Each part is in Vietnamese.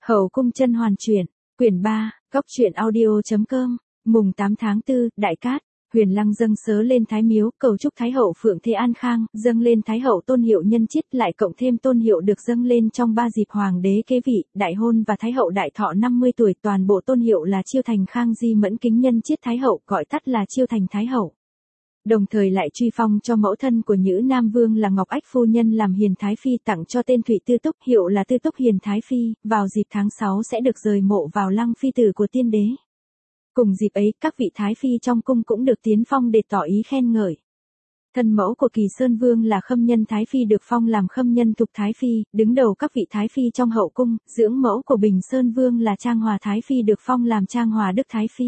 Hậu cung甄hoàn truyện, quyển 3, góc truyện audio.com, mùng 8 tháng 4, Đại Cát, Huyền Lăng dâng sớ lên Thái Miếu, cầu chúc Thái hậu Phượng Thế An Khang, dâng lên Thái hậu Tôn Hiệu nhân chiết, lại cộng thêm Tôn Hiệu được dâng lên trong 3 dịp hoàng đế kế vị, đại hôn và Thái hậu đại thọ 50 tuổi, toàn bộ Tôn Hiệu là Chiêu Thành Khang Di Mẫn Kính nhân chiết Thái hậu, gọi tắt là Chiêu Thành Thái hậu. Đồng thời lại truy phong cho mẫu thân của Nhữ Nam Vương là Ngọc Ách phu nhân làm Hiền Thái Phi, tặng cho tên Thụy Tư Túc, hiệu là Tư Túc Hiền Thái Phi, vào dịp tháng 6 sẽ được rời mộ vào lăng phi tử của tiên đế. Cùng dịp ấy, các vị Thái Phi trong cung cũng được tiến phong để tỏ ý khen ngợi. Thân mẫu của Kỳ Sơn Vương là Khâm Nhân Thái Phi được phong làm Khâm Nhân Thục Thái Phi, đứng đầu các vị Thái Phi trong hậu cung. Dưỡng mẫu của Bình Sơn Vương là Trang Hòa Thái Phi được phong làm Trang Hòa Đức Thái Phi.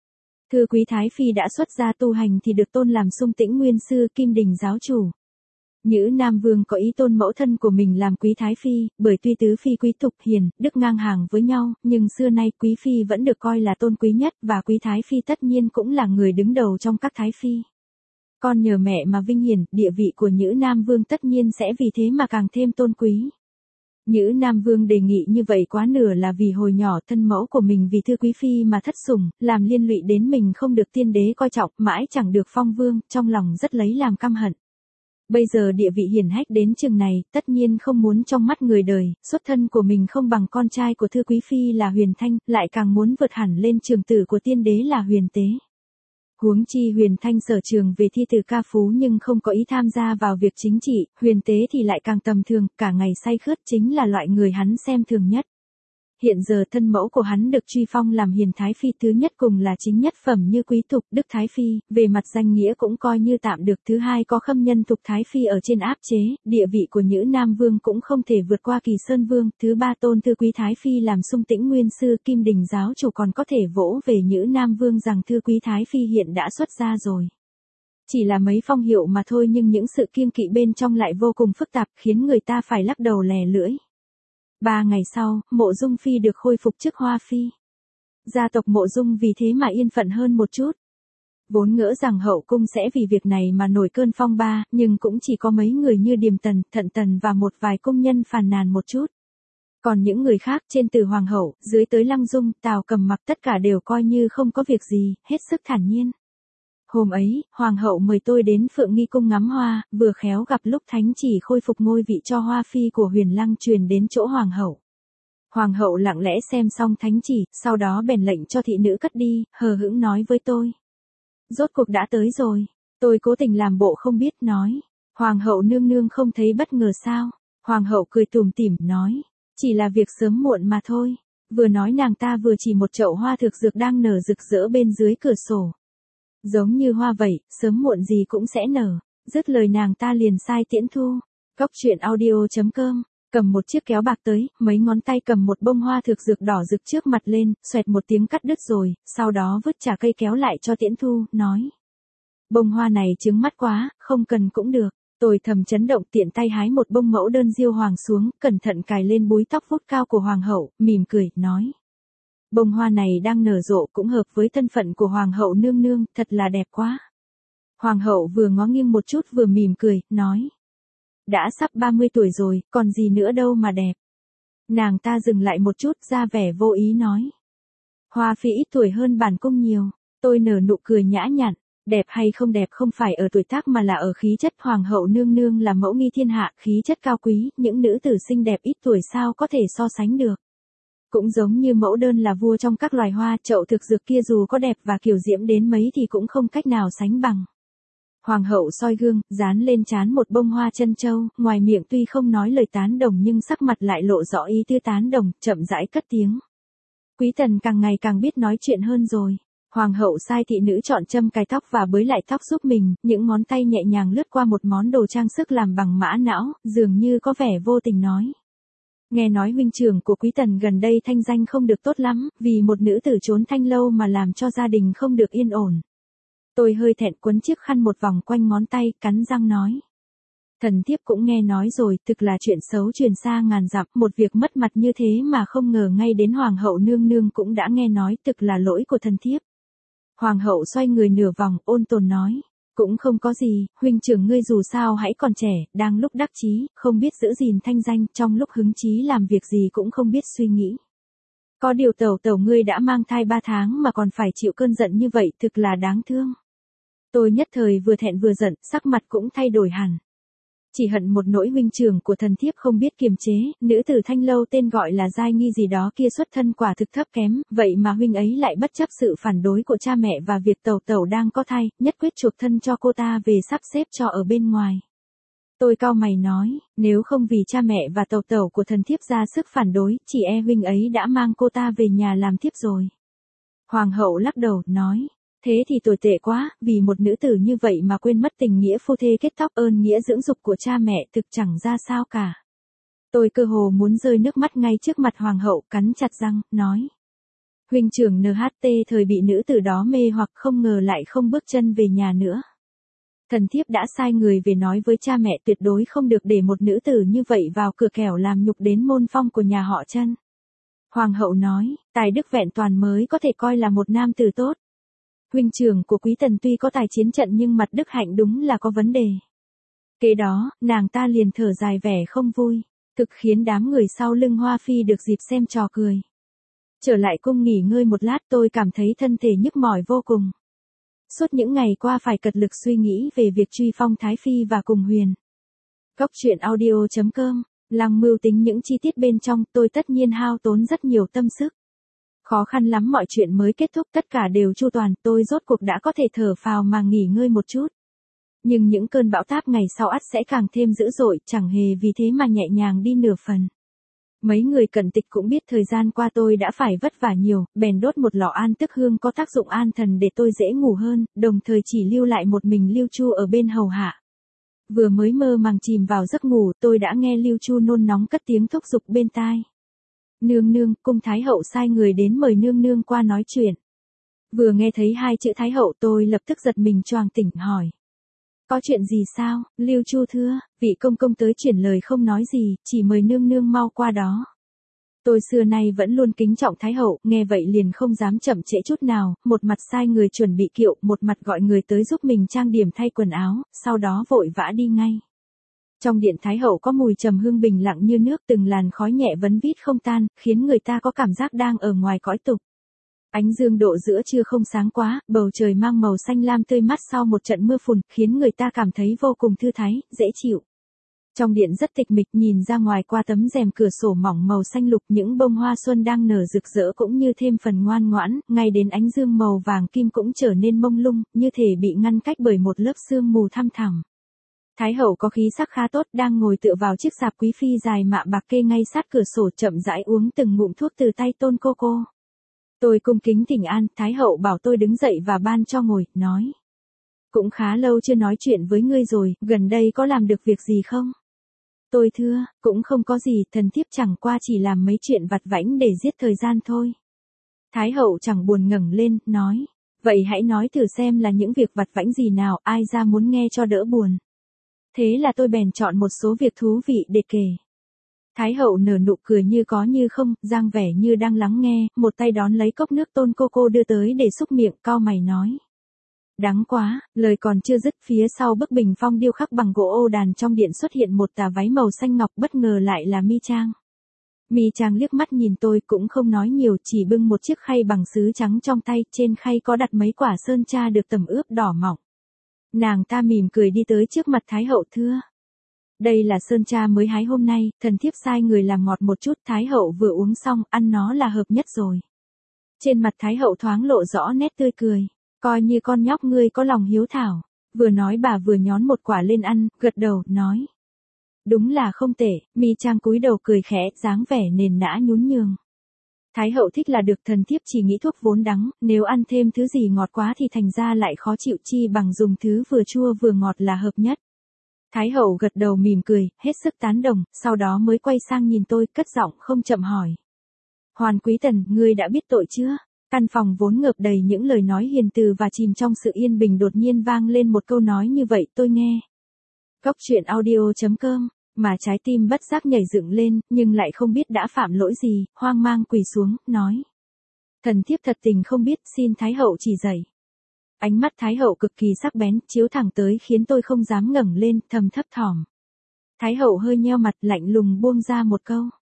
Thư Quý Thái Phi đã xuất gia tu hành thì được tôn làm Sung Tĩnh Nguyên Sư, Kim Đình giáo chủ. Nhữ Nam Vương có ý tôn mẫu thân của mình làm Quý Thái Phi, bởi tuy tứ phi quý tục hiền, đức ngang hàng với nhau, nhưng xưa nay Quý Phi vẫn được coi là tôn quý nhất, và Quý Thái Phi tất nhiên cũng là người đứng đầu trong các Thái Phi. Con nhờ mẹ mà vinh hiển, địa vị của Nhữ Nam Vương tất nhiên sẽ vì thế mà càng thêm tôn quý. Nhữ Nam Vương đề nghị như vậy quá nửa là vì hồi nhỏ thân mẫu của mình vì Thư Quý Phi mà thất sủng, làm liên lụy đến mình không được tiên đế coi trọng, mãi chẳng được phong vương, trong lòng rất lấy làm căm hận. Bây giờ địa vị hiển hách đến chừng này, tất nhiên không muốn trong mắt người đời, xuất thân của mình không bằng con trai của Thư Quý Phi là Huyền Thanh, lại càng muốn vượt hẳn lên trường tử của tiên đế là Huyền Tế. Huống chi Huyền Thanh sở trường về thi từ ca phú nhưng không có ý tham gia vào việc chính trị, Huyền Tế thì lại càng tầm thường, cả ngày say khướt, chính là loại người hắn xem thường nhất. Hiện giờ thân mẫu của hắn được truy phong làm Hiền Thái Phi, thứ nhất cùng là chính nhất phẩm như quý tục Đức Thái Phi, về mặt danh nghĩa cũng coi như tạm được, thứ hai có Khâm Nhân Thục Thái Phi ở trên áp chế, địa vị của Nhữ Nam Vương cũng không thể vượt qua Kỳ Sơn Vương, thứ ba tôn Thư Quý Thái Phi làm Sung Tĩnh Nguyên Sư, Kim Đình giáo chủ còn có thể vỗ về Nhữ Nam Vương rằng Thư Quý Thái Phi hiện đã xuất gia rồi. Chỉ là mấy phong hiệu mà thôi nhưng những sự kiêng kỵ bên trong lại vô cùng phức tạp, khiến người ta phải lắc đầu lè lưỡi. 3 ngày sau, Mộ Dung Phi được khôi phục chức Hoa Phi. Gia tộc Mộ Dung vì thế mà yên phận hơn một chút. Vốn ngỡ rằng hậu cung sẽ vì việc này mà nổi cơn phong ba, nhưng cũng chỉ có mấy người như Điềm Tần, Thận Tần và một vài công nhân phàn nàn một chút. Còn những người khác trên từ Hoàng hậu, dưới tới Lăng Dung, Tào Cầm Mặc tất cả đều coi như không có việc gì, hết sức thản nhiên. Hôm ấy, Hoàng hậu mời tôi đến Phượng Nghi Cung ngắm hoa, vừa khéo gặp lúc thánh chỉ khôi phục ngôi vị cho Hoa Phi của Huyền Lăng truyền đến chỗ Hoàng hậu. Hoàng hậu lặng lẽ xem xong thánh chỉ, sau đó bèn lệnh cho thị nữ cất đi, hờ hững nói với tôi. Rốt cuộc đã tới rồi. Tôi cố tình làm bộ không biết, nói. Hoàng hậu nương nương không thấy bất ngờ sao? Hoàng hậu cười tủm tỉm, nói. Chỉ là việc sớm muộn mà thôi. Vừa nói nàng ta vừa chỉ một chậu hoa thực dược đang nở rực rỡ bên dưới cửa sổ. Giống như hoa vậy, sớm muộn gì cũng sẽ nở. Dứt lời nàng ta liền sai tiễn thu. Góc truyện audio.com, cầm một chiếc kéo bạc tới, mấy ngón tay cầm một bông hoa thực dược đỏ rực trước mặt lên, xoẹt một tiếng cắt đứt rồi, sau đó vứt trả cây kéo lại cho tiễn thu, nói. Bông hoa này trứng mắt quá, không cần cũng được. Tôi thầm chấn động, tiện tay hái một bông mẫu đơn diêu hoàng xuống, cẩn thận cài lên búi tóc vút cao của Hoàng hậu, mỉm cười, nói. Bông hoa này đang nở rộ cũng hợp với thân phận của Hoàng hậu nương nương, thật là đẹp quá. Hoàng hậu vừa ngó nghiêng một chút vừa mỉm cười, nói. Đã sắp 30 tuổi rồi, còn gì nữa đâu mà đẹp. Nàng ta dừng lại một chút, ra vẻ vô ý nói. Hoa Phi ít tuổi hơn bản cung nhiều. Tôi nở nụ cười nhã nhặn. Đẹp hay không đẹp không phải ở tuổi tác mà là ở khí chất. Hoàng hậu nương nương là mẫu nghi thiên hạ, khí chất cao quý, những nữ tử xinh đẹp ít tuổi sao có thể so sánh được. Cũng giống như mẫu đơn là vua trong các loài hoa, chậu thực dược kia dù có đẹp và kiều diễm đến mấy thì cũng không cách nào sánh bằng. Hoàng hậu soi gương, dán lên trán một bông hoa trân châu, ngoài miệng tuy không nói lời tán đồng nhưng sắc mặt lại lộ rõ ý tứ tán đồng, chậm rãi cất tiếng. Quý tần càng ngày càng biết nói chuyện hơn rồi. Hoàng hậu sai thị nữ chọn châm cài tóc và bới lại tóc giúp mình, những ngón tay nhẹ nhàng lướt qua một món đồ trang sức làm bằng mã não, dường như có vẻ vô tình nói. Nghe nói huynh trưởng của quý tần gần đây thanh danh không được tốt lắm, vì một nữ tử trốn thanh lâu mà làm cho gia đình không được yên ổn. Tôi hơi thẹn quấn chiếc khăn một vòng quanh ngón tay, cắn răng nói. Thần thiếp cũng nghe nói rồi, thực là chuyện xấu truyền xa ngàn dặm, một việc mất mặt như thế mà không ngờ ngay đến Hoàng hậu nương nương cũng đã nghe nói, thực là lỗi của thần thiếp. Hoàng hậu xoay người nửa vòng, ôn tồn nói. Cũng không có gì, huynh trưởng ngươi dù sao hãy còn trẻ, đang lúc đắc chí, không biết giữ gìn thanh danh, trong lúc hứng chí làm việc gì cũng không biết suy nghĩ. Có điều tẩu tẩu ngươi đã mang thai 3 tháng mà còn phải chịu cơn giận như vậy thực là đáng thương. Tôi nhất thời vừa thẹn vừa giận, sắc mặt cũng thay đổi hẳn. Chỉ hận một nỗi huynh trưởng của thần thiếp không biết kiềm chế, nữ tử Thanh Lâu tên gọi là Giai Nghi gì đó kia xuất thân quả thực thấp kém, vậy mà huynh ấy lại bất chấp sự phản đối của cha mẹ và việc tẩu tẩu đang có thai, nhất quyết chuộc thân cho cô ta về sắp xếp cho ở bên ngoài. Tôi cau mày nói, nếu không vì cha mẹ và tẩu tẩu của thần thiếp ra sức phản đối, chỉ e huynh ấy đã mang cô ta về nhà làm thiếp rồi. Hoàng hậu lắc đầu, nói, thế thì tồi tệ quá, vì một nữ tử như vậy mà quên mất tình nghĩa phu thê kết tóc ơn nghĩa dưỡng dục của cha mẹ thực chẳng ra sao cả. Tôi cơ hồ muốn rơi nước mắt ngay trước mặt hoàng hậu, cắn chặt răng, nói. Huynh trưởng NHT thời bị nữ tử đó mê hoặc không ngờ lại không bước chân về nhà nữa. Thần thiếp đã sai người về nói với cha mẹ tuyệt đối không được để một nữ tử như vậy vào cửa kẻo làm nhục đến môn phong của nhà họ Chân. Hoàng hậu nói, tài đức vẹn toàn mới có thể coi là một nam tử tốt. Huynh trưởng của Quý Tần tuy có tài chiến trận nhưng mặt đức hạnh đúng là có vấn đề. Kế đó, nàng ta liền thở dài vẻ không vui, thực khiến đám người sau lưng Hoa Phi được dịp xem trò cười. Trở lại cung nghỉ ngơi một lát tôi cảm thấy thân thể nhức mỏi vô cùng. Suốt những ngày qua phải cật lực suy nghĩ về việc truy phong Thái Phi và cùng Huyền. Góc truyện audio.com, lăng mưu tính những chi tiết bên trong tôi tất nhiên hao tốn rất nhiều tâm sức. Khó khăn lắm mọi chuyện mới kết thúc tất cả đều chu toàn tôi rốt cuộc đã có thể thở phào mà nghỉ ngơi một chút. Nhưng những cơn bão táp ngày sau ắt sẽ càng thêm dữ dội chẳng hề vì thế mà nhẹ nhàng đi nửa phần. Mấy người cận tịch cũng biết thời gian qua tôi đã phải vất vả nhiều, bèn đốt một lọ an tức hương có tác dụng an thần để tôi dễ ngủ hơn, đồng thời chỉ lưu lại một mình Lưu Chu ở bên hầu hạ. Vừa mới mơ màng chìm vào giấc ngủ tôi đã nghe Lưu Chu nôn nóng cất tiếng thúc giục bên tai. Nương nương, cung thái hậu sai người đến mời nương nương qua nói chuyện. Vừa nghe thấy hai chữ thái hậu tôi lập tức giật mình choàng tỉnh hỏi. Có chuyện gì sao, Lưu Chu thưa, vị công công tới chuyển lời không nói gì, chỉ mời nương nương mau qua đó. Tôi xưa nay vẫn luôn kính trọng thái hậu, nghe vậy liền không dám chậm trễ chút nào, một mặt sai người chuẩn bị kiệu, một mặt gọi người tới giúp mình trang điểm thay quần áo, sau đó vội vã đi ngay. Trong điện thái hậu có mùi trầm hương bình lặng như nước, từng làn khói nhẹ vấn vít không tan, khiến người ta có cảm giác đang ở ngoài cõi tục. Ánh dương độ giữa trưa không sáng quá, bầu trời mang màu xanh lam tươi mát sau một trận mưa phùn, khiến người ta cảm thấy vô cùng thư thái, dễ chịu. Trong điện rất tịch mịch, nhìn ra ngoài qua tấm rèm cửa sổ mỏng màu xanh lục, những bông hoa xuân đang nở rực rỡ cũng như thêm phần ngoan ngoãn, ngay đến ánh dương màu vàng kim cũng trở nên mông lung, như thể bị ngăn cách bởi một lớp sương mù thăm thẳm. Thái hậu có khí sắc khá tốt, đang ngồi tựa vào chiếc sạp quý phi dài mạ bạc kê ngay sát cửa sổ chậm rãi uống từng ngụm thuốc từ tay Tôn cô. Tôi cung kính thỉnh an, thái hậu bảo tôi đứng dậy và ban cho ngồi, nói. Cũng khá lâu chưa nói chuyện với ngươi rồi, gần đây có làm được việc gì không? Tôi thưa, cũng không có gì, thần thiếp chẳng qua chỉ làm mấy chuyện vặt vãnh để giết thời gian thôi. Thái hậu chẳng buồn ngẩng lên, nói. Vậy hãy nói thử xem là những việc vặt vãnh gì nào, ai ra muốn nghe cho đỡ buồn. Thế là tôi bèn chọn một số việc thú vị để kể. Thái hậu nở nụ cười như có như không, dang vẻ như đang lắng nghe, một tay đón lấy cốc nước Tôn cô đưa tới để xúc miệng, cau mày nói. Đắng quá, lời còn chưa dứt, phía sau bức bình phong điêu khắc bằng gỗ ô đàn trong điện xuất hiện một tà váy màu xanh ngọc, bất ngờ lại là Mi Trang. Mi Trang liếc mắt nhìn tôi cũng không nói nhiều, chỉ bưng một chiếc khay bằng sứ trắng trong tay, trên khay có đặt mấy quả sơn tra được tẩm ướp đỏ mọng. Nàng ta mỉm cười đi tới trước mặt thái hậu thưa. Đây là sơn tra mới hái hôm nay, thần thiếp sai người làm ngọt một chút, thái hậu vừa uống xong, ăn nó là hợp nhất rồi. Trên mặt thái hậu thoáng lộ rõ nét tươi cười, coi như con nhóc ngươi có lòng hiếu thảo. Vừa nói bà vừa nhón một quả lên ăn, gật đầu, nói. Đúng là không tệ, Mi Trang cúi đầu cười khẽ, dáng vẻ nền nã nhún nhường. Thái hậu thích là được, thần thiếp chỉ nghĩ thuốc vốn đắng, nếu ăn thêm thứ gì ngọt quá thì thành ra lại khó chịu, chi bằng dùng thứ vừa chua vừa ngọt là hợp nhất. Thái hậu gật đầu mỉm cười, hết sức tán đồng, sau đó mới quay sang nhìn tôi, cất giọng không chậm hỏi. Hoàn Quý Tần, ngươi đã biết tội chưa? Căn phòng vốn ngập đầy những lời nói hiền từ và chìm trong sự yên bình đột nhiên vang lên một câu nói như vậy, tôi nghe. Góc truyện audio.com, mà trái tim bất giác nhảy dựng lên, nhưng lại không biết đã phạm lỗi gì, hoang mang quỳ xuống, nói. Thần thiếp thật tình không biết, xin Thái hậu chỉ dạy. Ánh mắt Thái hậu cực kỳ sắc bén, chiếu thẳng tới khiến tôi không dám ngẩng lên, thầm thấp thỏm. Thái hậu hơi nheo mặt, lạnh lùng buông ra một câu.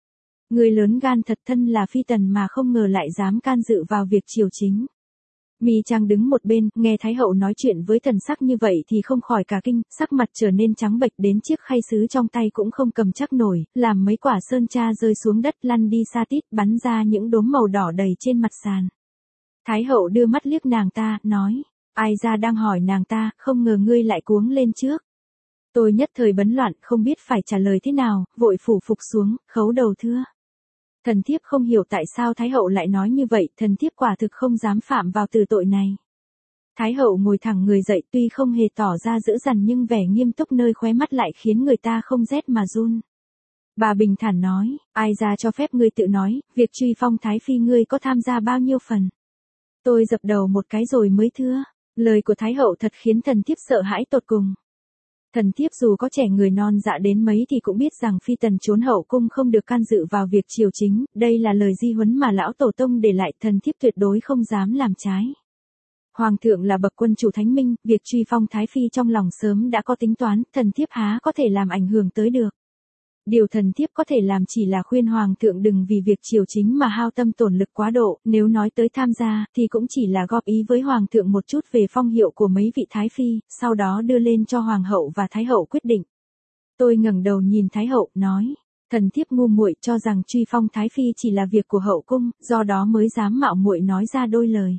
Người lớn gan thật, thân là phi tần mà không ngờ lại dám can dự vào việc triều chính. Mi Trang đứng một bên, nghe Thái hậu nói chuyện với thần sắc như vậy thì không khỏi cả kinh, sắc mặt trở nên trắng bệch đến chiếc khay sứ trong tay cũng không cầm chắc nổi, làm mấy quả sơn tra rơi xuống đất lăn đi xa tít, bắn ra những đốm màu đỏ đầy trên mặt sàn. Thái hậu đưa mắt liếc nàng ta, nói, ai ra đang hỏi nàng ta, không ngờ ngươi lại cuống lên trước. Tôi nhất thời bấn loạn, không biết phải trả lời thế nào, vội phủ phục xuống, khấu đầu thưa. Thần thiếp không hiểu tại sao Thái hậu lại nói như vậy, thần thiếp quả thực không dám phạm vào từ tội này. Thái hậu ngồi thẳng người dậy, tuy không hề tỏ ra dữ dằn nhưng vẻ nghiêm túc nơi khóe mắt lại khiến người ta không rét mà run. Bà bình thản nói, ai ra cho phép ngươi tự nói, việc truy phong Thái phi ngươi có tham gia bao nhiêu phần. Tôi dập đầu một cái rồi mới thưa, lời của Thái hậu thật khiến thần thiếp sợ hãi tột cùng. Thần thiếp dù có trẻ người non dạ đến mấy thì cũng biết rằng phi tần trốn hậu cung không được can dự vào việc triều chính, đây là lời di huấn mà lão tổ tông để lại, thần thiếp tuyệt đối không dám làm trái. Hoàng thượng là bậc quân chủ thánh minh, việc truy phong Thái phi trong lòng sớm đã có tính toán, thần thiếp há có thể làm ảnh hưởng tới được. Điều thần thiếp có thể làm chỉ là khuyên Hoàng thượng đừng vì việc triều chính mà hao tâm tổn lực quá độ, nếu nói tới tham gia, thì cũng chỉ là góp ý với Hoàng thượng một chút về phong hiệu của mấy vị Thái phi, sau đó đưa lên cho Hoàng hậu và Thái hậu quyết định. Tôi ngẩng đầu nhìn Thái hậu, nói, thần thiếp ngu muội cho rằng truy phong Thái phi chỉ là việc của hậu cung, do đó mới dám mạo muội nói ra đôi lời.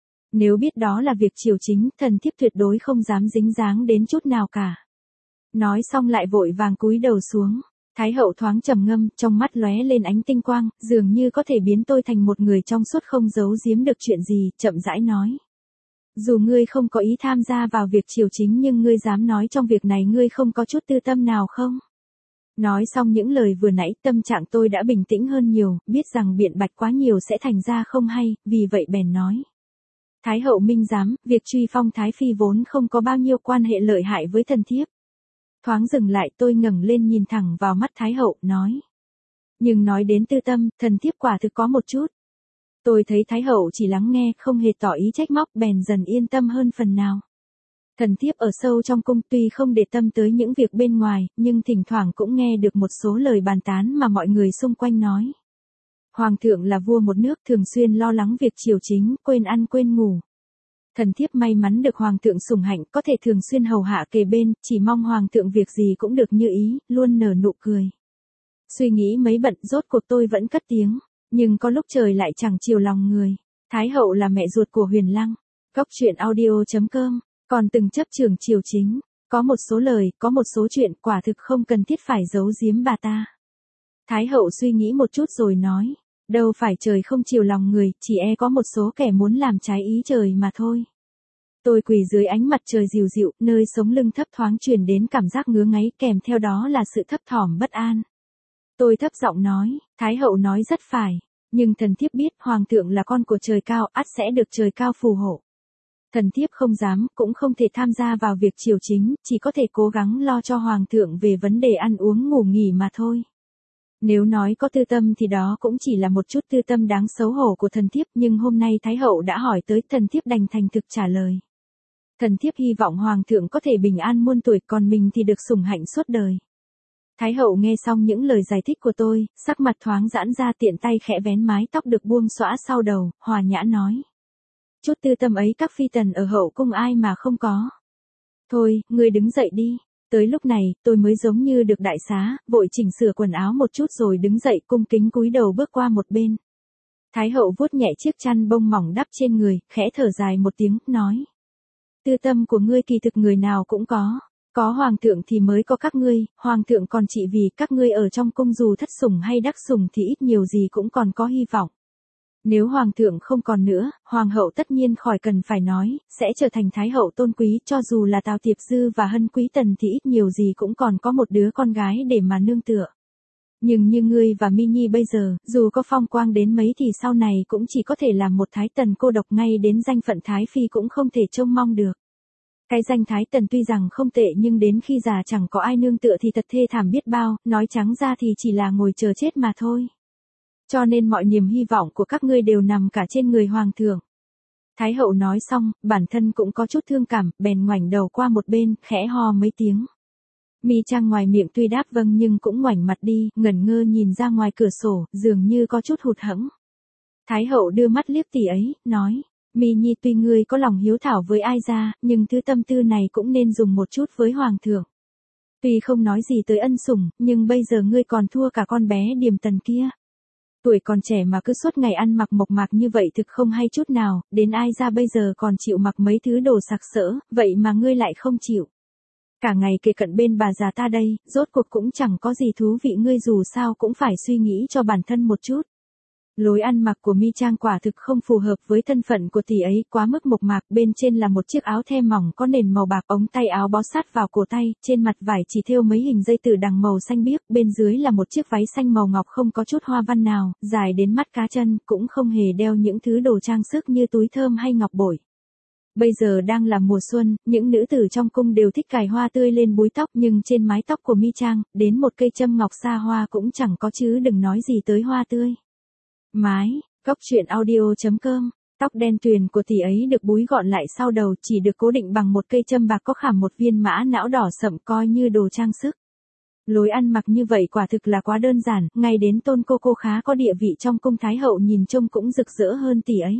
Nếu biết đó là việc triều chính, thần thiếp tuyệt đối không dám dính dáng đến chút nào cả. Nói xong lại vội vàng cúi đầu xuống. Thái hậu thoáng trầm ngâm, trong mắt lóe lên ánh tinh quang, dường như có thể biến tôi thành một người trong suốt không giấu giếm được chuyện gì, chậm rãi nói. Dù ngươi không có ý tham gia vào việc triều chính nhưng ngươi dám nói trong việc này ngươi không có chút tư tâm nào không? Nói xong những lời vừa nãy, tâm trạng tôi đã bình tĩnh hơn nhiều, biết rằng biện bạch quá nhiều sẽ thành ra không hay, vì vậy bèn nói. Thái hậu minh giám, việc truy phong Thái phi vốn không có bao nhiêu quan hệ lợi hại với thần thiếp. Thoáng dừng lại, tôi ngẩng lên nhìn thẳng vào mắt Thái hậu, nói. Nhưng nói đến tư tâm, thần thiếp quả thực có một chút. Tôi thấy Thái hậu chỉ lắng nghe, không hề tỏ ý trách móc, bèn dần yên tâm hơn phần nào. Thần thiếp ở sâu trong cung tuy không để tâm tới những việc bên ngoài, nhưng thỉnh thoảng cũng nghe được một số lời bàn tán mà mọi người xung quanh nói. Hoàng thượng là vua một nước, thường xuyên lo lắng việc triều chính, quên ăn quên ngủ. Thần thiếp may mắn được Hoàng thượng sủng hạnh, có thể thường xuyên hầu hạ kề bên, chỉ mong Hoàng thượng việc gì cũng được như ý, luôn nở nụ cười. Suy nghĩ mấy bận, rốt cuộc tôi vẫn cất tiếng, nhưng có lúc trời lại chẳng chiều lòng người. Thái hậu là mẹ ruột của Huyền Lăng. Góc truyện audio.com, còn từng chấp trường triều chính. Có một số lời, có một số chuyện quả thực không cần thiết phải giấu giếm bà ta. Thái hậu suy nghĩ một chút rồi nói. Đâu phải trời không chiều lòng người, chỉ có một số kẻ muốn làm trái ý trời mà thôi. Tôi quỳ dưới ánh mặt trời dịu dịu, nơi sống lưng thấp thoáng truyền đến cảm giác ngứa ngáy, kèm theo đó là sự thấp thỏm bất an. Tôi thấp giọng nói, Thái hậu nói rất phải, nhưng thần thiếp biết Hoàng thượng là con của trời cao, ắt sẽ được trời cao phù hộ. Thần thiếp không dám, cũng không thể tham gia vào việc triều chính, chỉ có thể cố gắng lo cho Hoàng thượng về vấn đề ăn uống ngủ nghỉ mà thôi. Nếu nói có tư tâm thì đó cũng chỉ là một chút tư tâm đáng xấu hổ của thần thiếp, nhưng hôm nay Thái hậu đã hỏi tới, thần thiếp đành thành thực trả lời. Thần thiếp hy vọng Hoàng thượng có thể bình an muôn tuổi, còn mình thì được sủng hạnh suốt đời. Thái hậu nghe xong những lời giải thích của tôi, sắc mặt thoáng giãn ra, tiện tay khẽ vén mái tóc được buông xõa sau đầu, hòa nhã nói. Chút tư tâm ấy các phi tần ở hậu cung ai mà không có. Thôi, ngươi đứng dậy đi. Tới lúc này, tôi mới giống như được đại xá, vội chỉnh sửa quần áo một chút rồi đứng dậy, cung kính cúi đầu bước qua một bên. Thái hậu vuốt nhẹ chiếc chăn bông mỏng đắp trên người, khẽ thở dài một tiếng, nói. Tư tâm của ngươi kỳ thực người nào cũng có Hoàng thượng thì mới có các ngươi, Hoàng thượng còn chỉ vì các ngươi ở trong cung dù thất sủng hay đắc sủng thì ít nhiều gì cũng còn có hy vọng. Nếu Hoàng thượng không còn nữa, Hoàng hậu tất nhiên khỏi cần phải nói, sẽ trở thành Thái hậu tôn quý, cho dù là Tào Tiệp Dư và Hân Quý Tần thì ít nhiều gì cũng còn có một đứa con gái để mà nương tựa. Nhưng như ngươi và Mi Nhi bây giờ, dù có phong quang đến mấy thì sau này cũng chỉ có thể làm một Thái tần cô độc, ngay đến danh phận Thái phi cũng không thể trông mong được. Cái danh Thái tần tuy rằng không tệ nhưng đến khi già chẳng có ai nương tựa thì thật thê thảm biết bao, nói trắng ra thì chỉ là ngồi chờ chết mà thôi. Cho nên mọi niềm hy vọng của các ngươi đều nằm cả trên người Hoàng thượng. Thái hậu nói xong, bản thân cũng có chút thương cảm, bèn ngoảnh đầu qua một bên, khẽ ho mấy tiếng. Mi Trang ngoài miệng tuy đáp vâng nhưng cũng ngoảnh mặt đi, ngẩn ngơ nhìn ra ngoài cửa sổ, dường như có chút hụt hẫng. Thái hậu đưa mắt liếc tỷ ấy, nói, Mi Nhi tuy ngươi có lòng hiếu thảo với ai ra, nhưng thứ tâm tư này cũng nên dùng một chút với hoàng thượng. Tuy không nói gì tới ân sủng, nhưng bây giờ ngươi còn thua cả con bé Điềm Tần kia. Tuổi còn trẻ mà cứ suốt ngày ăn mặc mộc mạc như vậy thực không hay chút nào, đến ai ra bây giờ còn chịu mặc mấy thứ đồ sặc sỡ, vậy mà ngươi lại không chịu. Cả ngày kề cận bên bà già ta đây, rốt cuộc cũng chẳng có gì thú vị, ngươi dù sao cũng phải suy nghĩ cho bản thân một chút. Lối ăn mặc của Mi Trang quả thực không phù hợp với thân phận của tỷ ấy, quá mức mộc mạc, bên trên là một chiếc áo the mỏng có nền màu bạc, ống tay áo bó sát vào cổ tay, trên mặt vải chỉ thêu mấy hình dây tử đằng màu xanh biếc, bên dưới là một chiếc váy xanh màu ngọc không có chút hoa văn nào, dài đến mắt cá chân, cũng không hề đeo những thứ đồ trang sức như túi thơm hay ngọc bội. Bây giờ đang là mùa xuân, những nữ tử trong cung đều thích cài hoa tươi lên búi tóc, nhưng trên mái tóc của Mi Trang, đến một cây châm ngọc xa hoa cũng chẳng có, chứ đừng nói gì tới hoa tươi. Mái, góc truyện audio.com, tóc đen tuyền của tỷ ấy được búi gọn lại sau đầu, chỉ được cố định bằng một cây châm bạc có khảm một viên mã não đỏ sậm, coi như đồ trang sức. Lối ăn mặc như vậy quả thực là quá đơn giản, ngay đến Tôn cô khá có địa vị trong cung Thái hậu nhìn trông cũng rực rỡ hơn tỷ ấy.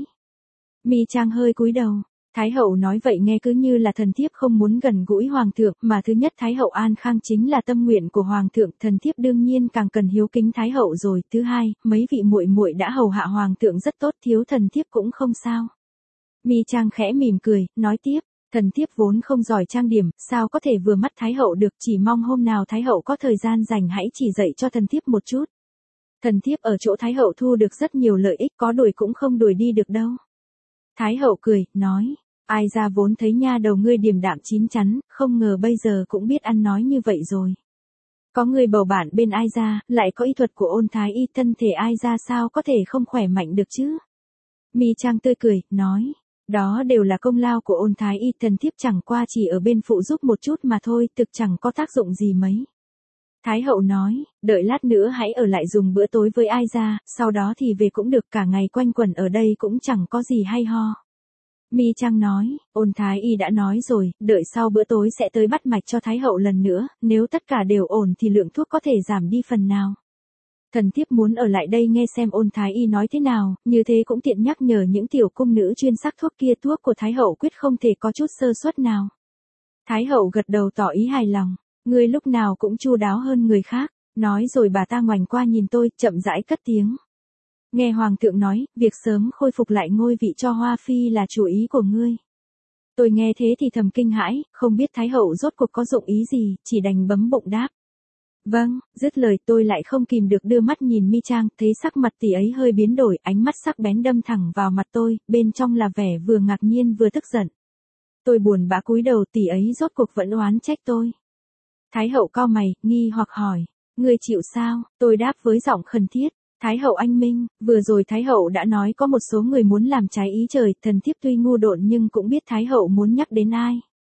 Mi Trang hơi cúi đầu. Thái hậu nói vậy nghe cứ như là thần thiếp không muốn gần gũi hoàng thượng, mà thứ nhất Thái hậu an khang chính là tâm nguyện của hoàng thượng, thần thiếp đương nhiên càng cần hiếu kính Thái hậu rồi. Thứ hai, mấy vị muội muội đã hầu hạ hoàng thượng rất tốt, thiếu thần thiếp cũng không sao. Mi Trang khẽ mỉm cười, nói tiếp, thần thiếp vốn không giỏi trang điểm, sao có thể vừa mắt Thái hậu được, chỉ mong hôm nào Thái hậu có thời gian rảnh hãy chỉ dạy cho thần thiếp một chút. Thần thiếp ở chỗ Thái hậu thu được rất nhiều lợi ích, có đuổi cũng không đuổi đi được đâu. Thái hậu cười, nói, ai ra vốn thấy nha đầu ngươi điềm đạm chín chắn, không ngờ bây giờ cũng biết ăn nói như vậy rồi. Có người bầu bạn bên ai ra, lại có y thuật của Ôn thái y, thân thể ai ra sao có thể không khỏe mạnh được chứ. Mi Trang tươi cười, nói, đó đều là công lao của Ôn thái y, thần thiếp chẳng qua chỉ ở bên phụ giúp một chút mà thôi, thực chẳng có tác dụng gì mấy. Thái hậu nói, đợi lát nữa hãy ở lại dùng bữa tối với ai ra, sau đó thì về cũng được, cả ngày quanh quẩn ở đây cũng chẳng có gì hay ho. Mi Trang nói, Ôn thái y đã nói rồi, đợi sau bữa tối sẽ tới bắt mạch cho Thái hậu lần nữa, nếu tất cả đều ổn thì lượng thuốc có thể giảm đi phần nào. Thần thiếp muốn ở lại đây nghe xem Ôn thái y nói thế nào, như thế cũng tiện nhắc nhở những tiểu cung nữ chuyên sắc thuốc kia, thuốc của Thái hậu quyết không thể có chút sơ suất nào. Thái hậu gật đầu tỏ ý hài lòng, ngươi lúc nào cũng chu đáo hơn người khác, nói rồi bà ta ngoảnh qua nhìn tôi, chậm rãi cất tiếng. Nghe hoàng thượng nói, việc sớm khôi phục lại ngôi vị cho Hoa phi là chủ ý của ngươi. Tôi nghe thế thì thầm kinh hãi, không biết Thái hậu rốt cuộc có dụng ý gì, chỉ đành bấm bụng đáp. Vâng, dứt lời tôi lại không kìm được đưa mắt nhìn Mi Trang, thấy sắc mặt tỷ ấy hơi biến đổi, ánh mắt sắc bén đâm thẳng vào mặt tôi, bên trong là vẻ vừa ngạc nhiên vừa tức giận. Tôi buồn bã cúi đầu, tỷ ấy rốt cuộc vẫn oán trách tôi. Thái hậu cau mày, nghi hoặc hỏi, ngươi chịu sao? Tôi đáp với giọng khẩn thiết. Thái hậu anh minh, vừa rồi Thái hậu đã nói có một số người muốn làm trái ý trời, thần thiếp tuy ngu độn nhưng cũng biết Thái hậu muốn nhắc đến ai.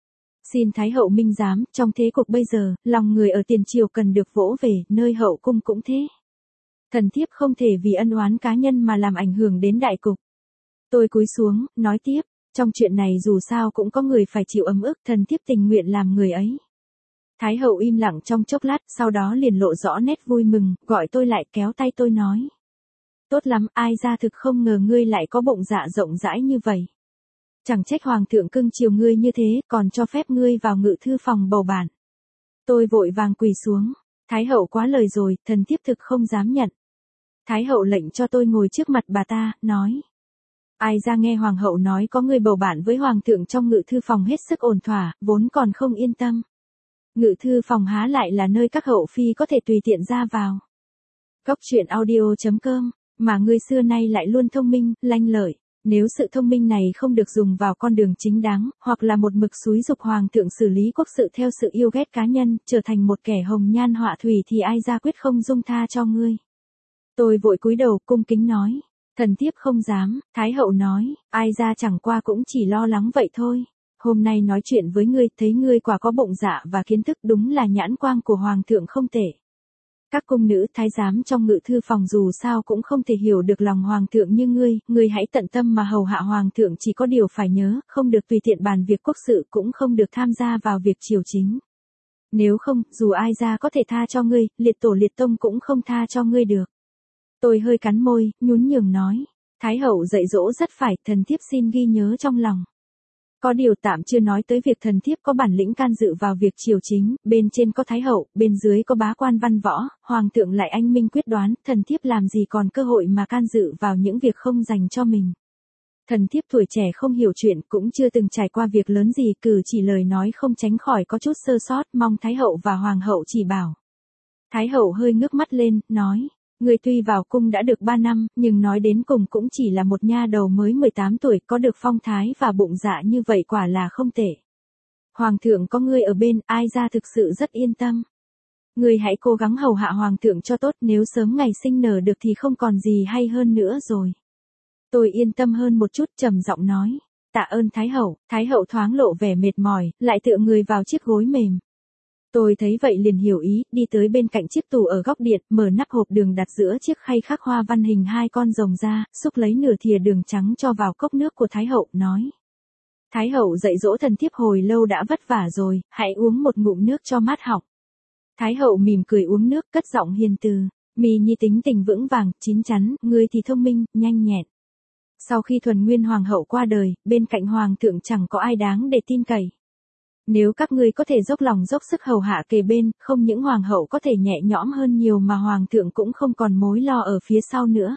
Xin Thái hậu minh giám, trong thế cục bây giờ, lòng người ở tiền triều cần được vỗ về, nơi hậu cung cũng thế. Thần thiếp không thể vì ân oán cá nhân mà làm ảnh hưởng đến đại cục. Tôi cúi xuống, nói tiếp, trong chuyện này dù sao cũng có người phải chịu ấm ức, thần thiếp tình nguyện làm người ấy. Thái hậu im lặng trong chốc lát, sau đó liền lộ rõ nét vui mừng, gọi tôi lại, kéo tay tôi nói. Tốt lắm, ai ra thực không ngờ ngươi lại có bụng dạ rộng rãi như vậy. Chẳng trách hoàng thượng cưng chiều ngươi như thế, còn cho phép ngươi vào ngự thư phòng bầu bạn. Tôi vội vàng quỳ xuống. Thái hậu quá lời rồi, thần thiếp thực không dám nhận. Thái hậu lệnh cho tôi ngồi trước mặt bà ta, nói. Ai ra nghe hoàng hậu nói có người bầu bạn với hoàng thượng trong ngự thư phòng hết sức ổn thỏa, vốn còn không yên tâm. Ngự thư phòng há lại là nơi các hậu phi có thể tùy tiện ra vào. Góc truyện audio.com, mà ngươi xưa nay lại luôn thông minh, lanh lợi. Nếu sự thông minh này không được dùng vào con đường chính đáng, hoặc là một mực xúi giục hoàng thượng xử lý quốc sự theo sự yêu ghét cá nhân, trở thành một kẻ hồng nhan họa thủy thì ai ra quyết không dung tha cho ngươi. Tôi vội cúi đầu cung kính nói. Thần thiếp không dám. Thái hậu nói, ai ra chẳng qua cũng chỉ lo lắng vậy thôi. Hôm nay nói chuyện với ngươi, thấy ngươi quả có bụng dạ và kiến thức, đúng là nhãn quang của hoàng thượng không tệ. Các cung nữ thái giám trong ngự thư phòng dù sao cũng không thể hiểu được lòng hoàng thượng như ngươi hãy tận tâm mà hầu hạ hoàng thượng, chỉ có điều phải nhớ, không được tùy tiện bàn việc quốc sự, cũng không được tham gia vào việc triều chính. Nếu không, dù ai ra có thể tha cho ngươi, liệt tổ liệt tông cũng không tha cho ngươi được. Tôi hơi cắn môi, nhún nhường nói. Thái hậu dạy dỗ rất phải, thần thiếp xin ghi nhớ trong lòng. Có điều tạm chưa nói tới việc thần thiếp có bản lĩnh can dự vào việc triều chính, bên trên có thái hậu, bên dưới có bá quan văn võ, hoàng thượng lại anh minh quyết đoán, thần thiếp làm gì còn cơ hội mà can dự vào những việc không dành cho mình. Thần thiếp tuổi trẻ không hiểu chuyện, cũng chưa từng trải qua việc lớn gì, cử chỉ lời nói không tránh khỏi có chút sơ sót, mong thái hậu và hoàng hậu chỉ bảo. Thái hậu hơi ngước mắt lên, nói. Người tuy vào cung đã được 3 năm, nhưng nói đến cùng cũng chỉ là một nha đầu mới 18 tuổi, có được phong thái và bụng dạ như vậy quả là không tệ. Hoàng thượng có ngươi ở bên, ai ra thực sự rất yên tâm. Ngươi hãy cố gắng hầu hạ hoàng thượng cho tốt, nếu sớm ngày sinh nở được thì không còn gì hay hơn nữa rồi. Tôi yên tâm hơn một chút, trầm giọng nói. Tạ ơn Thái hậu thoáng lộ vẻ mệt mỏi, lại tựa người vào chiếc gối mềm. Tôi thấy vậy liền hiểu ý, đi tới bên cạnh chiếc tủ ở góc điện, mở nắp hộp đường đặt giữa chiếc khay khắc hoa văn hình 2 con rồng ra, xúc lấy nửa thìa đường trắng cho vào cốc nước của Thái hậu, nói. Thái hậu dạy dỗ thần thiếp hồi lâu đã vất vả rồi, hãy uống một ngụm nước cho mát họng. Thái hậu mỉm cười uống nước, cất giọng hiền từ. Mi Nhi tính tình vững vàng, chín chắn, ngươi thì thông minh, nhanh nhẹn. Sau khi Thuần Nguyên Hoàng hậu qua đời, bên cạnh Hoàng thượng chẳng có ai đáng để tin cậy. Nếu các ngươi có thể dốc lòng dốc sức hầu hạ kề bên, không những Hoàng hậu có thể nhẹ nhõm hơn nhiều mà Hoàng thượng cũng không còn mối lo ở phía sau nữa.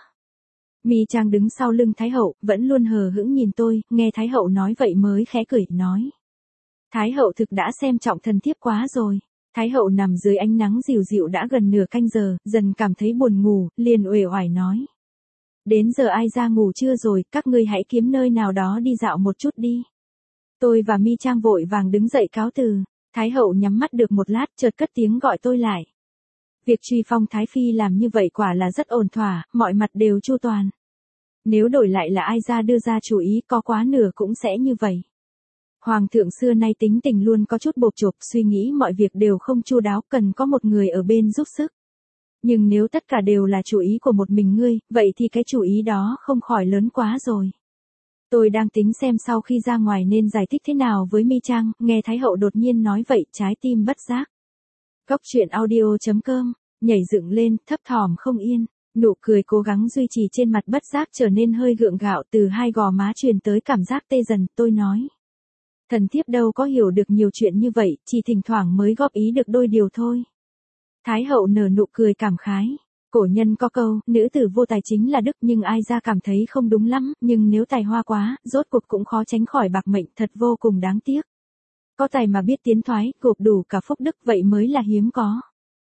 Mi Trang đứng sau lưng Thái hậu, vẫn luôn hờ hững nhìn tôi, nghe Thái hậu nói vậy mới khẽ cười, nói. Thái hậu thực đã xem trọng thần thiếp quá rồi. Thái hậu nằm dưới ánh nắng dịu dịu đã gần nửa canh giờ, dần cảm thấy buồn ngủ, liền uể oải nói. Đến giờ ai ra ngủ trưa rồi, các ngươi hãy kiếm nơi nào đó đi dạo một chút đi. Tôi và Mi Trang vội vàng đứng dậy cáo từ. Thái hậu nhắm mắt được một lát, chợt cất tiếng gọi tôi lại. Việc truy phong Thái phi làm như vậy quả là rất ổn thỏa, mọi mặt đều chu toàn. Nếu đổi lại là ai ra đưa ra chủ ý, có quá nửa cũng sẽ như vậy. Hoàng thượng xưa nay tính tình luôn có chút bộp chộp, suy nghĩ mọi việc đều không chu đáo, cần có một người ở bên giúp sức. Nhưng nếu tất cả đều là chủ ý của một mình ngươi, vậy thì cái chủ ý đó không khỏi lớn quá rồi. Tôi đang tính xem sau khi ra ngoài nên giải thích thế nào với Mi Trang, nghe Thái hậu đột nhiên nói vậy, trái tim bất giác. Góc truyện audio.com, nhảy dựng lên, thấp thỏm không yên, nụ cười cố gắng duy trì trên mặt bất giác trở nên hơi gượng gạo, từ hai gò má truyền tới cảm giác tê dần, tôi nói. Thần thiếp đâu có hiểu được nhiều chuyện như vậy, chỉ thỉnh thoảng mới góp ý được đôi điều thôi. Thái hậu nở nụ cười cảm khái. Cổ nhân có câu, nữ tử vô tài chính là đức, nhưng ai ra cảm thấy không đúng lắm, nhưng nếu tài hoa quá, rốt cuộc cũng khó tránh khỏi bạc mệnh, thật vô cùng đáng tiếc. Có tài mà biết tiến thoái, gộp đủ cả phúc đức, vậy mới là hiếm có.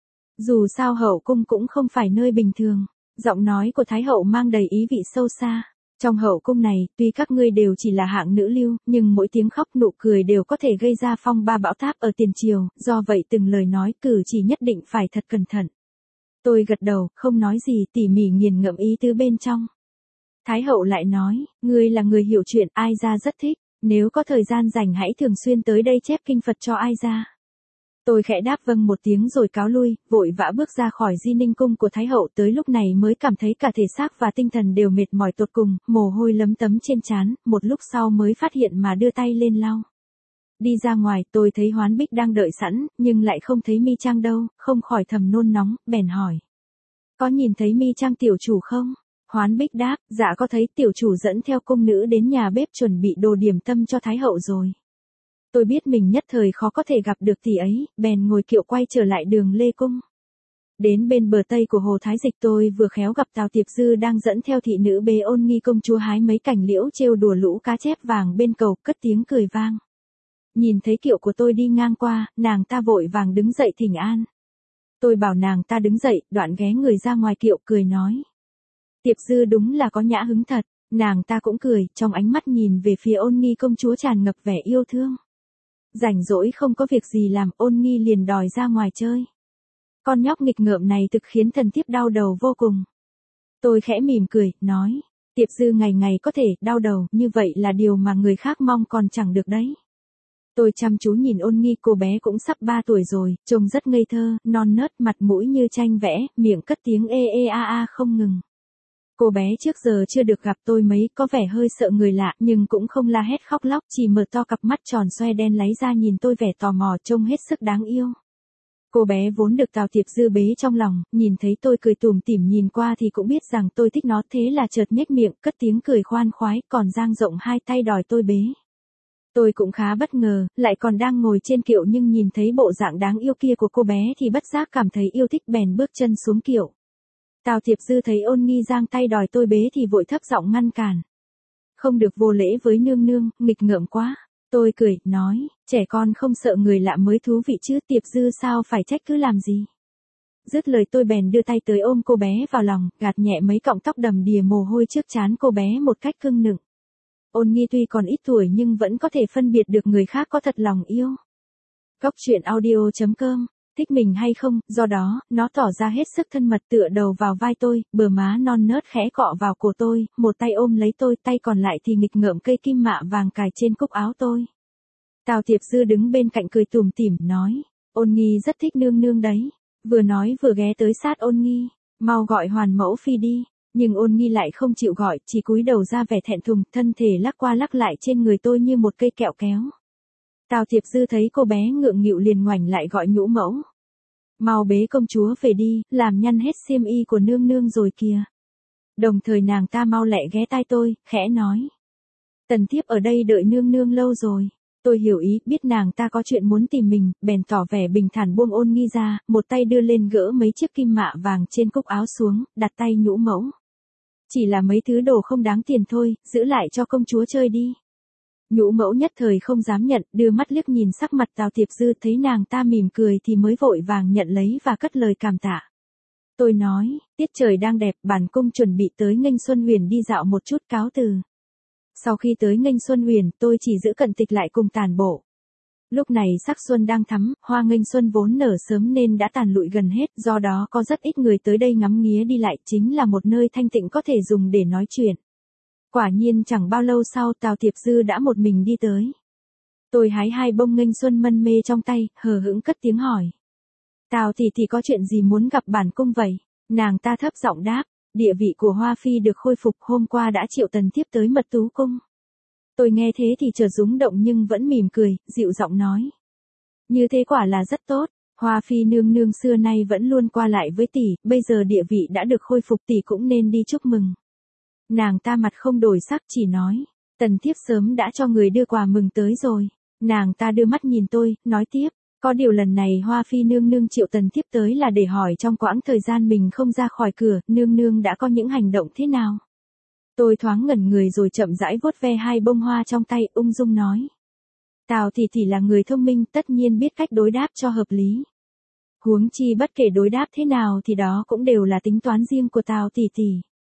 Dù sao hậu cung cũng không phải nơi bình thường. Giọng nói của Thái hậu mang đầy ý vị sâu xa. Trong hậu cung này, tuy các ngươi đều chỉ là hạng nữ lưu, nhưng mỗi tiếng khóc nụ cười đều có thể gây ra phong ba bão táp ở tiền triều, do vậy từng lời nói cử chỉ nhất định phải thật cẩn thận. Tôi gật đầu, không nói gì, tỉ mỉ nghiền ngẫm ý tứ bên trong. Thái hậu lại nói, ngươi là người hiểu chuyện, ai ra rất thích, nếu có thời gian rảnh hãy thường xuyên tới đây chép kinh Phật cho ai ra. Tôi khẽ đáp vâng một tiếng rồi cáo lui, vội vã bước ra khỏi Di Ninh cung của Thái hậu, tới lúc này mới cảm thấy cả thể xác và tinh thần đều mệt mỏi tột cùng, mồ hôi lấm tấm trên trán, một lúc sau mới phát hiện mà đưa tay lên lau. Đi ra ngoài, tôi thấy Hoán Bích đang đợi sẵn, nhưng lại không thấy Mi Trang đâu, không khỏi thầm nôn nóng, bèn hỏi. Có nhìn thấy Mi Trang tiểu chủ không? Hoán Bích đáp, dạ có thấy, tiểu chủ dẫn theo cung nữ đến nhà bếp chuẩn bị đồ điểm tâm cho Thái hậu rồi. Tôi biết mình nhất thời khó có thể gặp được tỷ ấy, bèn ngồi kiệu quay trở lại đường Lê Cung. Đến bên bờ tây của hồ Thái Dịch tôi vừa khéo gặp Tào Tiệp Dư đang dẫn theo thị nữ Bế Ôn Nghi công chúa hái mấy cành liễu trêu đùa lũ cá chép vàng bên cầu, cất tiếng cười vang. Nhìn thấy kiệu của tôi đi ngang qua, nàng ta vội vàng đứng dậy thỉnh an. Tôi bảo nàng ta đứng dậy, đoạn ghé người ra ngoài kiệu cười nói. Tiệp Dư đúng là có nhã hứng thật, nàng ta cũng cười, trong ánh mắt nhìn về phía Ôn Nghi công chúa tràn ngập vẻ yêu thương. Rảnh rỗi không có việc gì làm, Ôn Nghi liền đòi ra ngoài chơi. Con nhóc nghịch ngợm này thực khiến thần thiếp đau đầu vô cùng. Tôi khẽ mỉm cười, nói, Tiệp Dư ngày ngày có thể đau đầu, như vậy là điều mà người khác mong còn chẳng được đấy. Tôi chăm chú nhìn Ôn Nghi, cô bé cũng sắp 3 tuổi rồi, trông rất ngây thơ, non nớt, mặt mũi như tranh vẽ, miệng cất tiếng ê ê a a không ngừng. Cô bé trước giờ chưa được gặp tôi mấy, có vẻ hơi sợ người lạ, nhưng cũng không la hét khóc lóc, chỉ mở to cặp mắt tròn xoe đen láy ra nhìn tôi vẻ tò mò, trông hết sức đáng yêu. Cô bé vốn được Tào Tiệp Dư bế trong lòng, nhìn thấy tôi cười tủm tỉm nhìn qua thì cũng biết rằng tôi thích nó, thế là chợt nhếch miệng, cất tiếng cười khoan khoái, còn dang rộng hai tay đòi tôi bế. Tôi cũng khá bất ngờ, lại còn đang ngồi trên kiệu nhưng nhìn thấy bộ dạng đáng yêu kia của cô bé thì bất giác cảm thấy yêu thích bèn bước chân xuống kiệu. Tào Tiệp Dư thấy Ôn Nghi giang tay đòi tôi bế thì vội thấp giọng ngăn cản. Không được vô lễ với nương nương, nghịch ngợm quá. Tôi cười, nói, trẻ con không sợ người lạ mới thú vị chứ, Tiệp Dư sao phải trách cứ làm gì. Dứt lời tôi bèn đưa tay tới ôm cô bé vào lòng, gạt nhẹ mấy cọng tóc đầm đìa mồ hôi trước trán cô bé một cách cưng nựng. Ôn Nghi tuy còn ít tuổi nhưng vẫn có thể phân biệt được người khác có thật lòng yêu. Góc truyện audio.com, thích mình hay không, do đó, nó tỏ ra hết sức thân mật tựa đầu vào vai tôi, bờ má non nớt khẽ cọ vào cổ tôi, một tay ôm lấy tôi, tay còn lại thì nghịch ngợm cây kim mạ vàng cài trên cúc áo tôi. Tào Tiệp Dư đứng bên cạnh cười tủm tỉm, nói, Ôn Nghi rất thích nương nương đấy. Vừa nói vừa ghé tới sát Ôn Nghi, mau gọi Hoàn Mẫu Phi đi. Nhưng Ôn Nghi lại không chịu gọi, chỉ cúi đầu ra vẻ thẹn thùng, thân thể lắc qua lắc lại trên người tôi như một cây kẹo kéo. Tào Tiệp Dư thấy cô bé ngượng nghịu liền ngoảnh lại gọi Nhũ Mẫu. Mau bế công chúa về đi, làm nhăn hết xiêm y của nương nương rồi kìa. Đồng thời nàng ta mau lẹ ghé tai tôi, khẽ nói. Tần thiếp ở đây đợi nương nương lâu rồi. Tôi hiểu ý, biết nàng ta có chuyện muốn tìm mình, bèn tỏ vẻ bình thản buông Ôn Nghi ra, một tay đưa lên gỡ mấy chiếc kim mạ vàng trên cúc áo xuống, đặt tay Nhũ Mẫu. Chỉ là mấy thứ đồ không đáng tiền thôi, giữ lại cho công chúa chơi đi. Nhũ Mẫu nhất thời không dám nhận, đưa mắt liếc nhìn sắc mặt Tào Tiệp Dư, thấy nàng ta mỉm cười thì mới vội vàng nhận lấy và cất lời cảm tạ. Tôi nói, tiết trời đang đẹp, bản cung chuẩn bị tới Nghênh Xuân Huyền đi dạo một chút, cáo từ. Sau khi tới Nghênh Xuân Huyền, tôi chỉ giữ cận tịch lại cùng tàn bộ. Lúc này sắc xuân đang thắm, hoa nghênh xuân vốn nở sớm nên đã tàn lụi gần hết, do đó có rất ít người tới đây ngắm nghía đi lại, chính là một nơi thanh tịnh có thể dùng để nói chuyện. Quả nhiên chẳng bao lâu sau Tào Tiệp Dư đã một mình đi tới. Tôi hái hai bông nghênh xuân mân mê trong tay, hờ hững cất tiếng hỏi. Tào tỷ tỷ có chuyện gì muốn gặp bản cung vậy? Nàng ta thấp giọng đáp, địa vị của Hoa Phi được khôi phục, hôm qua đã triệu tần thiếp tới Mật Tú Cung. Tôi nghe thế thì chợt rúng động nhưng vẫn mỉm cười, dịu giọng nói. Như thế quả là rất tốt, Hoa Phi nương nương xưa nay vẫn luôn qua lại với tỷ, bây giờ địa vị đã được khôi phục, tỷ cũng nên đi chúc mừng. Nàng ta mặt không đổi sắc chỉ nói, tần thiếp sớm đã cho người đưa quà mừng tới rồi. Nàng ta đưa mắt nhìn tôi, nói tiếp, có điều lần này Hoa Phi nương nương triệu tần thiếp tới là để hỏi trong quãng thời gian mình không ra khỏi cửa, nương nương đã có những hành động thế nào. Tôi thoáng ngẩn người rồi chậm rãi vuốt ve hai bông hoa trong tay, ung dung nói. Tào tỷ tỷ là người thông minh, tất nhiên biết cách đối đáp cho hợp lý. Huống chi bất kể đối đáp thế nào thì đó cũng đều là tính toán riêng của Tào tỷ tỷ.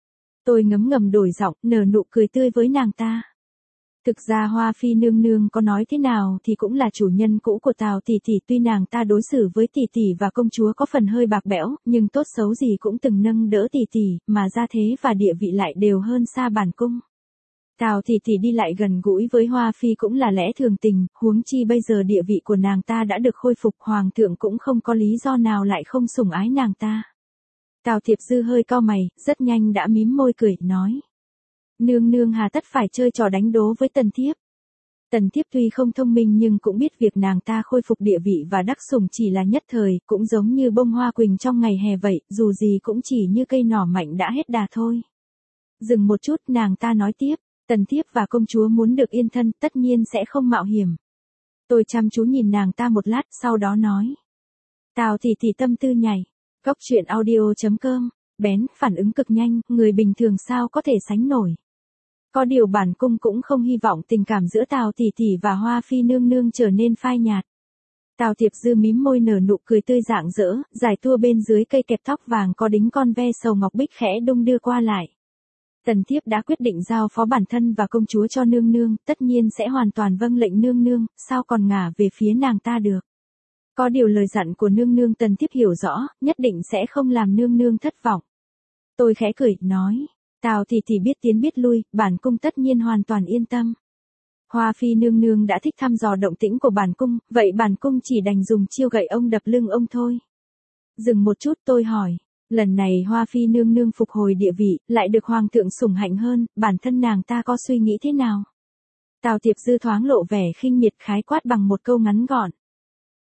Tôi ngấm ngầm đổi giọng, nở nụ cười tươi với nàng ta. Thực ra Hoa Phi nương nương có nói thế nào thì cũng là chủ nhân cũ của Tào tỷ tỷ, tuy nàng ta đối xử với tỷ tỷ và công chúa có phần hơi bạc bẽo, nhưng tốt xấu gì cũng từng nâng đỡ tỷ tỷ, mà gia thế và địa vị lại đều hơn xa bản cung. Tào tỷ tỷ đi lại gần gũi với Hoa Phi cũng là lẽ thường tình, huống chi bây giờ địa vị của nàng ta đã được khôi phục, hoàng thượng cũng không có lý do nào lại không sủng ái nàng ta. Tào Tiệp Dư hơi cau mày, rất nhanh đã mím môi cười, nói. Nương nương hà tất phải chơi trò đánh đố với tần thiếp. Tần thiếp tuy không thông minh nhưng cũng biết việc nàng ta khôi phục địa vị và đắc sủng chỉ là nhất thời, cũng giống như bông hoa quỳnh trong ngày hè vậy, dù gì cũng chỉ như cây nỏ mạnh đã hết đà thôi. Dừng một chút, nàng ta nói tiếp, tần thiếp và công chúa muốn được yên thân, tất nhiên sẽ không mạo hiểm. Tôi chăm chú nhìn nàng ta một lát, sau đó nói. Tào tỷ tỷ tâm tư nhảy. Góc truyện audio.com, bén, phản ứng cực nhanh, người bình thường sao có thể sánh nổi. Có điều bản cung cũng không hy vọng tình cảm giữa Tào tỷ tỷ và Hoa Phi nương nương trở nên phai nhạt. Tào Tiệp Dư mím môi nở nụ cười tươi rạng rỡ, giải tua bên dưới cây kẹp tóc vàng có đính con ve sầu ngọc bích khẽ đung đưa qua lại. Tần thiếp đã quyết định giao phó bản thân và công chúa cho nương nương, tất nhiên sẽ hoàn toàn vâng lệnh nương nương, sao còn ngả về phía nàng ta được. Có điều lời dặn của nương nương tần thiếp hiểu rõ, nhất định sẽ không làm nương nương thất vọng. Tôi khẽ cười, nói, Tào tỷ tỷ biết tiến biết lui, bản cung tất nhiên hoàn toàn yên tâm. Hoa Phi nương nương đã thích thăm dò động tĩnh của bản cung, vậy bản cung chỉ đành dùng chiêu gậy ông đập lưng ông thôi. Dừng một chút tôi hỏi, lần này Hoa Phi nương nương phục hồi địa vị, lại được hoàng thượng sủng hạnh hơn, bản thân nàng ta có suy nghĩ thế nào? Tào Tiệp Dư thoáng lộ vẻ khinh miệt khái quát bằng một câu ngắn gọn.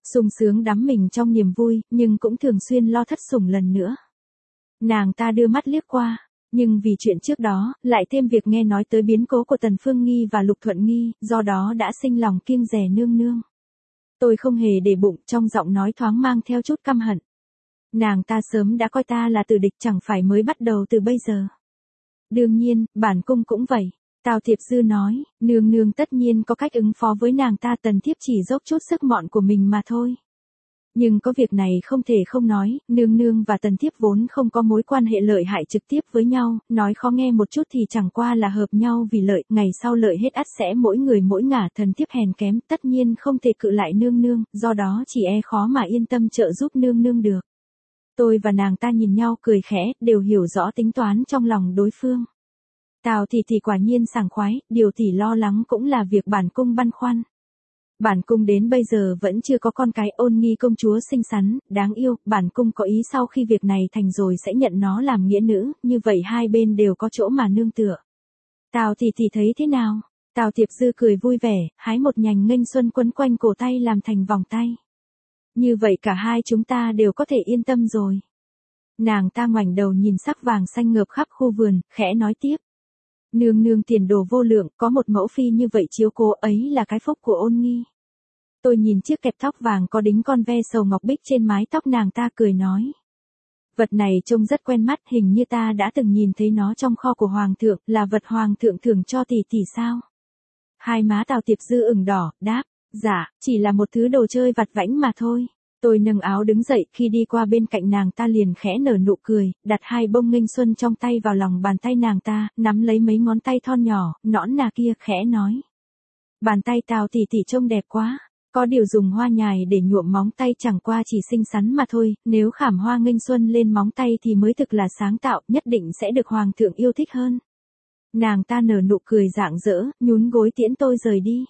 sung sướng đắm mình trong niềm vui, nhưng cũng thường xuyên lo thất sủng lần nữa. Nàng ta đưa mắt liếc qua, nhưng vì chuyện trước đó, lại thêm việc nghe nói tới biến cố của Tần Phương Nghi và Lục Thuận Nghi, do đó đã sinh lòng kiêng dè nương nương. Tôi không hề để bụng, trong giọng nói thoáng mang theo chút căm hận. Nàng ta sớm đã coi ta là tử địch, chẳng phải mới bắt đầu từ bây giờ. Đương nhiên, bản cung cũng vậy. Tào Thiệp Dư nói, nương nương tất nhiên có cách ứng phó với nàng ta, tần thiếp chỉ dốc chút sức mọn của mình mà thôi. Nhưng có việc này không thể không nói, nương nương và tần thiếp vốn không có mối quan hệ lợi hại trực tiếp với nhau, nói khó nghe một chút thì chẳng qua là hợp nhau vì lợi, ngày sau lợi hết ắt sẽ mỗi người mỗi ngả, tần thiếp hèn kém, tất nhiên không thể cự lại nương nương, do đó chỉ e khó mà yên tâm trợ giúp nương nương được. Tôi và nàng ta nhìn nhau cười khẽ, đều hiểu rõ tính toán trong lòng đối phương. Tào tỷ quả nhiên sảng khoái, điều tỷ lo lắng cũng là việc bản cung băn khoăn. Bản cung đến bây giờ vẫn chưa có con cái, Ôn Nghi công chúa xinh xắn, đáng yêu, bản cung có ý sau khi việc này thành rồi sẽ nhận nó làm nghĩa nữ, như vậy hai bên đều có chỗ mà nương tựa. Tào tỷ thấy thế nào? Tào Thiệp Dư cười vui vẻ, hái một nhành nghênh xuân quấn quanh cổ tay làm thành vòng tay. Như vậy cả hai chúng ta đều có thể yên tâm rồi. Nàng ta ngoảnh đầu nhìn sắc vàng xanh ngợp khắp khu vườn, khẽ nói tiếp. Nương nương tiền đồ vô lượng, có một mẫu phi như vậy chiếu cố ấy là cái phúc của Ôn Nghi. Tôi nhìn chiếc kẹp tóc vàng có đính con ve sầu ngọc bích trên mái tóc nàng ta cười nói. Vật này trông rất quen mắt, hình như ta đã từng nhìn thấy nó trong kho của Hoàng thượng, là vật Hoàng thượng thưởng cho tỷ sao? Hai má Tào Tiệp Dư ửng đỏ, đáp, dạ, chỉ là một thứ đồ chơi vặt vãnh mà thôi. Tôi nâng áo đứng dậy, khi đi qua bên cạnh nàng ta liền khẽ nở nụ cười, đặt hai bông nghênh xuân trong tay vào lòng bàn tay nàng ta, nắm lấy mấy ngón tay thon nhỏ, nõn nà kia, khẽ nói. Bàn tay Tào tỷ trông đẹp quá, có điều dùng hoa nhài để nhuộm móng tay chẳng qua chỉ xinh xắn mà thôi, nếu khảm hoa nghênh xuân lên móng tay thì mới thực là sáng tạo, nhất định sẽ được Hoàng thượng yêu thích hơn. Nàng ta nở nụ cười rạng rỡ, nhún gối tiễn tôi rời đi.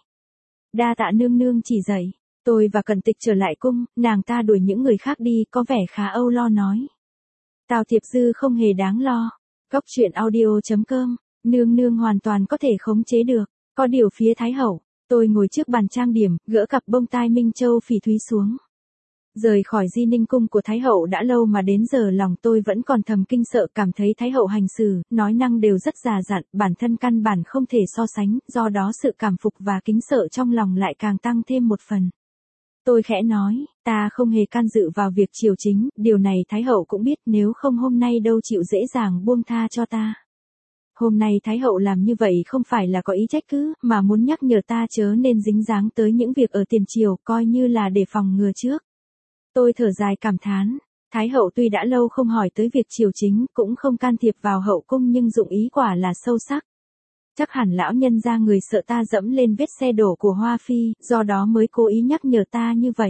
Đa tạ nương nương chỉ dạy. Tôi và Cẩn Tịch trở lại cung, nàng ta đuổi những người khác đi, có vẻ khá âu lo nói. Tào Thiệp Dư không hề đáng lo. Góc truyện audio.com, nương nương hoàn toàn có thể khống chế được. Có điều phía Thái Hậu, tôi ngồi trước bàn trang điểm, gỡ cặp bông tai Minh Châu phỉ thúy xuống. Rời khỏi Di Ninh cung của Thái Hậu đã lâu mà đến giờ lòng tôi vẫn còn thầm kinh sợ, cảm thấy Thái Hậu hành xử, nói năng đều rất già dặn, bản thân căn bản không thể so sánh, do đó sự cảm phục và kính sợ trong lòng lại càng tăng thêm một phần. Tôi khẽ nói, ta không hề can dự vào việc triều chính, điều này Thái Hậu cũng biết, nếu không hôm nay đâu chịu dễ dàng buông tha cho ta. Hôm nay Thái Hậu làm như vậy không phải là có ý trách cứ, mà muốn nhắc nhở ta chớ nên dính dáng tới những việc ở tiền triều, coi như là để phòng ngừa trước. Tôi thở dài cảm thán, Thái Hậu tuy đã lâu không hỏi tới việc triều chính, cũng không can thiệp vào hậu cung nhưng dụng ý quả là sâu sắc. Chắc hẳn lão nhân gia người sợ ta dẫm lên vết xe đổ của Hoa Phi, do đó mới cố ý nhắc nhở ta như vậy.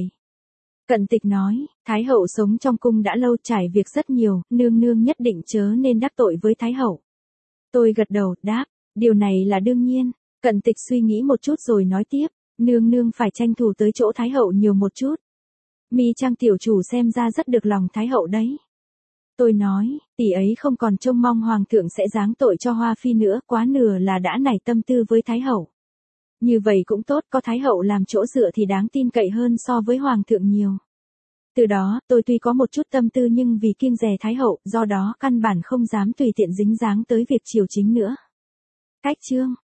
Cận Tịch nói, Thái Hậu sống trong cung đã lâu, trải việc rất nhiều, nương nương nhất định chớ nên đắc tội với Thái Hậu. Tôi gật đầu, đáp, điều này là đương nhiên. Cận Tịch suy nghĩ một chút rồi nói tiếp, nương nương phải tranh thủ tới chỗ Thái Hậu nhiều một chút. Mi Trang tiểu chủ xem ra rất được lòng Thái Hậu đấy. Tôi nói, tỷ ấy không còn trông mong Hoàng thượng sẽ giáng tội cho Hoa Phi nữa, quá nửa là đã nảy tâm tư với Thái Hậu. Như vậy cũng tốt, có Thái Hậu làm chỗ dựa thì đáng tin cậy hơn so với Hoàng thượng nhiều. Từ đó, tôi tuy có một chút tâm tư nhưng vì kiêng dè Thái Hậu, do đó căn bản không dám tùy tiện dính dáng tới việc triều chính nữa. Cách chương